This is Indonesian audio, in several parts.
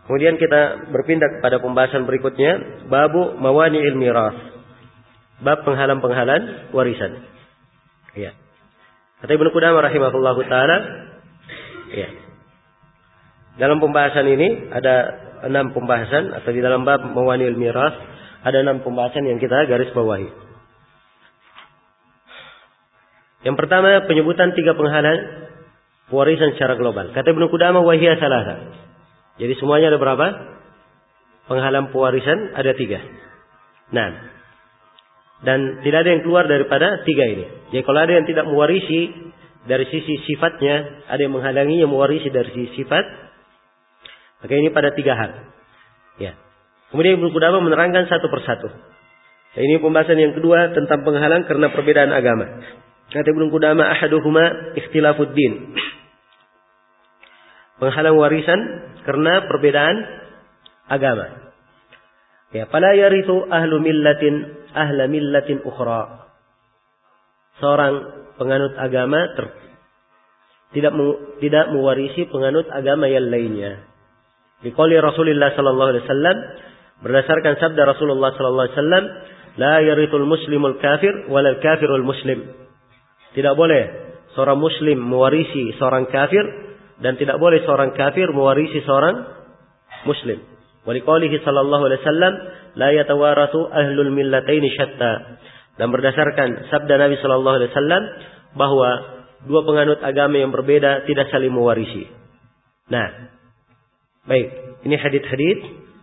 Kemudian kita berpindah kepada pembahasan berikutnya, babu mawani'il miras. Bab penghalang-penghalang warisan. Ya. Kata Ibnu Qudamah rahimahullahu taala, ya. Dalam pembahasan ini ada 6 pembahasan, atau di dalam bab mawani'il miras ada 6 pembahasan yang kita garis bawahi. Yang pertama, penyebutan 3 penghalang warisan secara global. Kata Ibnu Qudamah, wahiyya salasa. Jadi semuanya ada berapa? Penghalang pewarisan ada 3. Nah, dan tidak ada yang keluar daripada 3 ini. Jadi kalau ada yang tidak mewarisi dari sisi sifatnya, ada yang menghalanginya mewarisi dari sisi sifat, maka ini pada 3 hal. Ya. Kemudian Ibnu Qudamah menerangkan satu persatu. Nah, ini pembahasan yang kedua tentang penghalang karena perbedaan agama. Kata Ibnu Qudamah, ahaduhuma ikhtilafud din. Penghalang warisan karena perbedaan agama. Ya, fala yarithu ahla millatin ukhra. Seorang penganut agama tidak mewarisi penganut agama yang lainnya. Diqali Rasulullah sallallahu alaihi wasallam, berdasarkan sabda Rasulullah sallallahu alaihi wasallam, la yarithul muslimul kafir walal kafirul muslim. Tidak boleh seorang muslim mewarisi seorang kafir, dan tidak boleh seorang kafir mewarisi seorang muslim. Waliqaulihi sallallahu alaihi wasallam, la yatawarathu ahlul millataini syatta. Dan berdasarkan sabda Nabi sallallahu alaihi wasallam bahwa 2 penganut agama yang berbeda tidak saling mewarisi. Nah, baik, ini hadits-hadits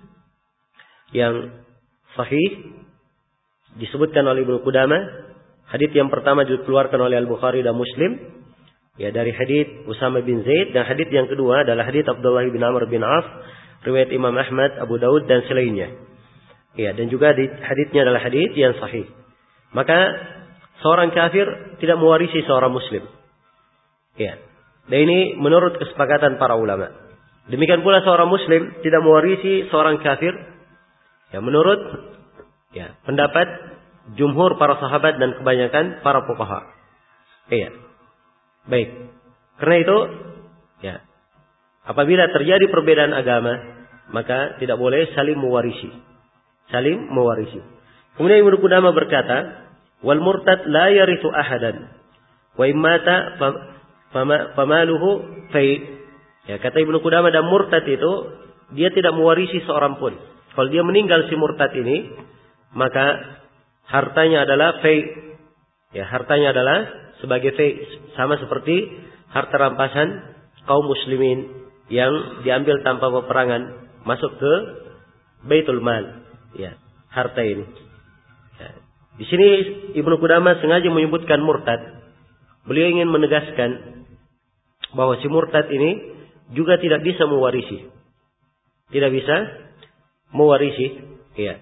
yang sahih disebutkan oleh Ibnu Qudamah. Hadits yang pertama dikeluarkan oleh Al-Bukhari dan Muslim, ya, dari hadits Usama bin Zaid, dan hadits yang kedua adalah hadits Abdullah bin Amr bin Auf, riwayat Imam Ahmad, Abu Daud dan selainnya. Ya, dan juga haditsnya adalah hadits yang sahih. Maka seorang kafir tidak mewarisi seorang muslim. Ya. Dan ini menurut kesepakatan para ulama. Demikian pula seorang muslim tidak mewarisi seorang kafir, ya, menurut pendapat jumhur para sahabat dan kebanyakan para fuqaha. Iya. Baik. Karena itu, ya, apabila terjadi perbedaan agama, maka tidak boleh saling mewarisi. Saling mewarisi. Kemudian Ibnu Qudamah berkata, wal murtad la yarithu ahadan wa immata famaluhu fai. Ya, kata Ibnu Qudamah, dan murtad itu dia tidak mewarisi seorang pun. Kalau dia meninggal si murtad ini, maka hartanya adalah fai. Ya, hartanya adalah sebagai fai, sama seperti harta rampasan kaum muslimin yang diambil tanpa peperangan masuk ke Baitul Mal. Ya, harta ini. Ya. Di sini Ibnu Qudamah sengaja menyebutkan murtad. Beliau ingin menegaskan bahwa si murtad ini juga tidak bisa mewarisi. Tidak bisa mewarisi. Ya.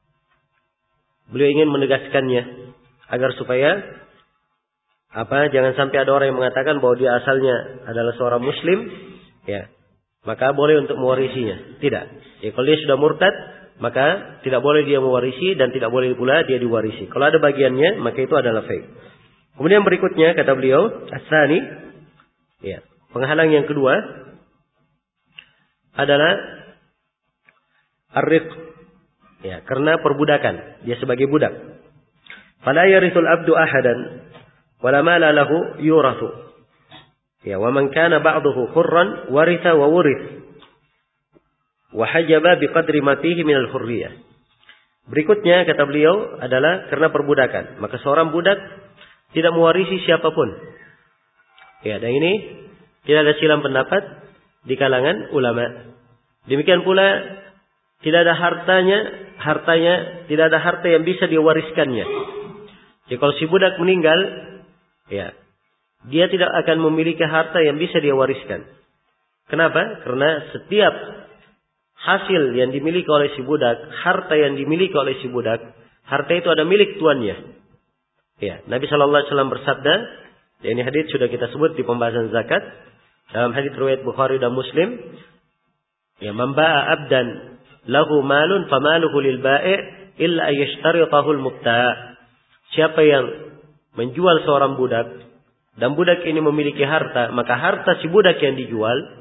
Beliau ingin menegaskannya agar supaya jangan sampai ada orang yang mengatakan bahwa dia asalnya adalah seorang muslim, ya, maka boleh untuk mewarisinya. Tidak. Ya, kalau dia sudah murtad, maka tidak boleh dia mewarisi dan tidak boleh pula dia diwarisi. Kalau ada bagiannya, maka itu adalah fai. Kemudian berikutnya kata beliau, as-tsani, ya, penghalang yang kedua adalah ar-riq. Ya, karena perbudakan, dia sebagai budak. Fala yarithul abdu ahadan wala mala lahu yurathu. Ya, wa man kana ba'dahu hurran waritha wa wurith. Wa hajaba biqadri ma fihi min al-hurriyah. Berikutnya kata beliau adalah karena perbudakan, maka seorang budak tidak mewarisi siapapun. Ya, dan ini tidak ada silang pendapat di kalangan ulama. Demikian pula tidak ada hartanya tidak ada harta yang bisa diwariskannya. Jadi kalau si budak meninggal, ya, dia tidak akan memiliki harta yang bisa dia wariskan. Kenapa? Karena setiap hasil yang dimiliki oleh si budak, harta yang dimiliki oleh si budak, harta itu ada milik tuannya. Ya, Nabi sallallahu alaihi wasallam bersabda, dan ini hadis sudah kita sebut di pembahasan zakat dalam hadis riwayat Bukhari dan Muslim, ya, man ba'a abdan lahu malun famaluhu lil bai' illa ayashtaritahu al-mubta'. Siapa yang menjual seorang budak dan budak ini memiliki harta, maka harta si budak yang dijual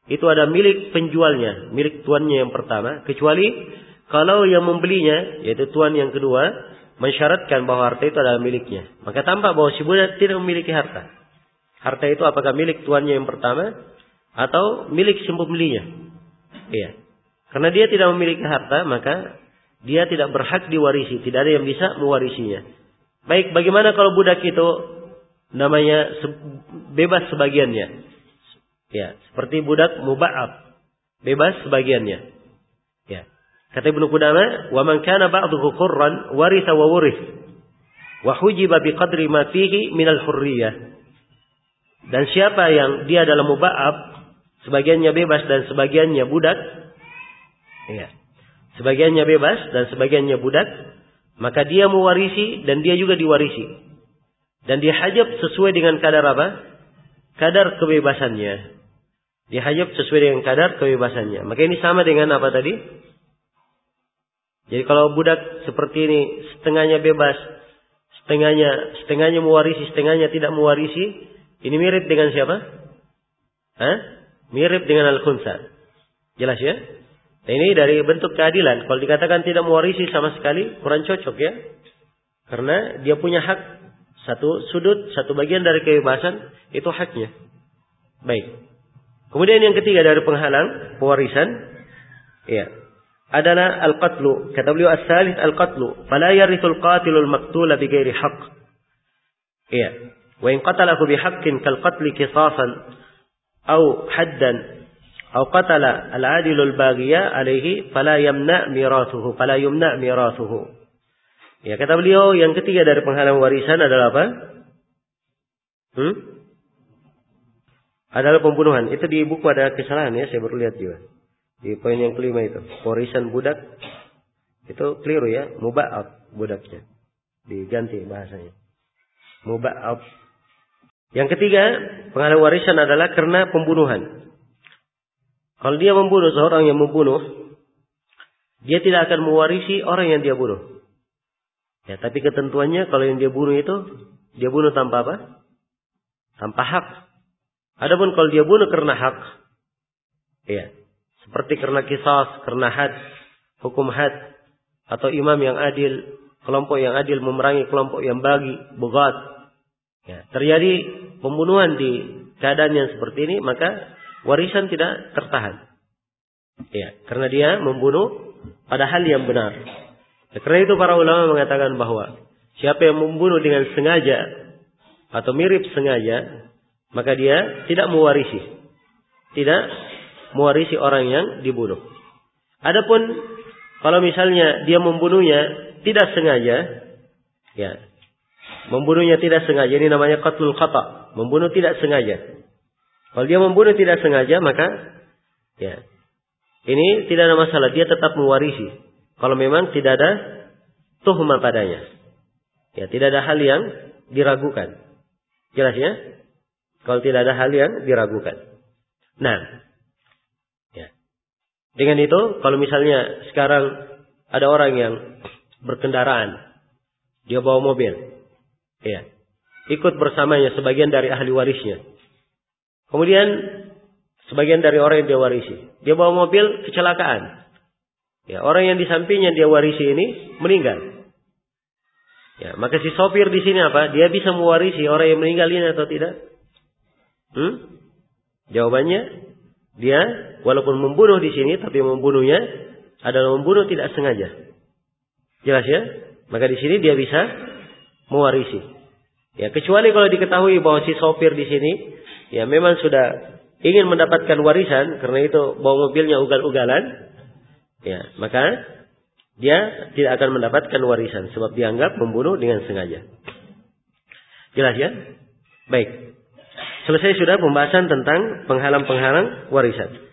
itu ada milik penjualnya, milik tuannya yang pertama, kecuali kalau yang membelinya, yaitu tuan yang kedua, mensyaratkan bahwa harta itu adalah miliknya. Maka tampak bahwa si budak tidak memiliki harta. Harta itu apakah milik tuannya yang pertama atau milik si pembelinya? Iya. Karena dia tidak memiliki harta, maka dia tidak berhak diwarisi. Tidak ada yang bisa mewarisinya. Baik, bagaimana kalau budak itu namanya bebas sebagiannya? Ya, seperti budak muba'ab, bebas sebagiannya. Ya. Kata Ibnu Qudamah, "Wa man kana ba'dhuhu qurran waritha wa wurith wa hujiba biqadri ma fihi min al-hurriyah." Dan siapa yang dia adalah muba'ab, sebagiannya bebas dan sebagiannya budak, ya. Sebagiannya bebas dan sebagiannya budak, maka dia mewarisi dan dia juga diwarisi. Dan dia hajab sesuai dengan kadar apa? Kadar kebebasannya. Dia hajab sesuai dengan kadar kebebasannya. Maka ini sama dengan apa tadi? Jadi kalau budak seperti ini, setengahnya bebas, setengahnya mewarisi, setengahnya tidak mewarisi, ini mirip dengan siapa? Mirip dengan al-khunsa. Jelas ya? Nah, ini dari bentuk keadilan. Kalau dikatakan tidak mewarisi sama sekali, kurang cocok ya. Karena dia punya hak, satu sudut, satu bagian dari kebebasan, itu haknya. Baik. Kemudian yang ketiga dari penghalang pewarisan, ya, adalah al-qatlu. Kata beliau as-salis al-qatlu, fala yarithul qatilul maqtula bighairi haqq. Iya. Wa in qatalahu bihaqqin kal qatli qisasan aw haddan aw qatala al-adilul baghiya alaihi fala yumna mirathuhu. Ya, kata beliau yang ketiga dari penghalang warisan adalah apa? Adalah pembunuhan. Itu di buku ada kesalahan ya, saya baru lihat juga. Di poin yang kelima itu, warisan budak itu keliru ya, muba'ab budaknya. Diganti bahasanya. Muba'ab. Yang ketiga, penghalang warisan adalah karena pembunuhan. Kalau dia membunuh, seorang yang membunuh, dia tidak akan mewarisi orang yang dia bunuh. Ya, tapi ketentuannya kalau yang dia bunuh itu, dia bunuh tanpa apa? Tanpa hak. Adapun kalau dia bunuh karena hak, ya, seperti karena qisas, karena had, hukum had, atau imam yang adil, kelompok yang adil memerangi kelompok yang bughat, ya, terjadi pembunuhan di keadaan yang seperti ini, maka warisan tidak tertahan. Ya, karena dia membunuh pada hal yang benar. Ya, karena itu para ulama mengatakan bahwa siapa yang membunuh dengan sengaja atau mirip sengaja, maka dia tidak mewarisi. Tidak mewarisi orang yang dibunuh. Adapun kalau misalnya dia membunuhnya tidak sengaja, ya, membunuhnya tidak sengaja, ini namanya qatlul khata, membunuh tidak sengaja. Kalau dia membunuh tidak sengaja, maka ya, ini tidak ada masalah, dia tetap mewarisi. Kalau memang tidak ada tuhmah padanya, ya, tidak ada hal yang diragukan. Jelas ya? Kalau tidak ada hal yang diragukan. Nah, ya. Dengan itu, kalau misalnya sekarang ada orang yang berkendaraan, dia bawa mobil, ya, ikut bersamanya sebagian dari ahli warisnya. Kemudian sebagian dari orang yang dia warisi, dia bawa mobil kecelakaan. Ya, orang yang di sampingnya dia warisi ini meninggal. Ya, maka si sopir di sini apa? Dia bisa mewarisi orang yang meninggal ini atau tidak? Jawabannya, dia walaupun membunuh di sini, tapi membunuhnya adalah membunuh tidak sengaja. Jelas ya? Maka di sini dia bisa mewarisi. Ya, kecuali kalau diketahui bahwa si sopir di sini, ya memang sudah ingin mendapatkan warisan, karena itu bawa mobilnya ugal-ugalan, ya, maka dia tidak akan mendapatkan warisan sebab dianggap membunuh dengan sengaja. Jelas ya? Baik. Selesai sudah pembahasan tentang penghalang-penghalang warisan.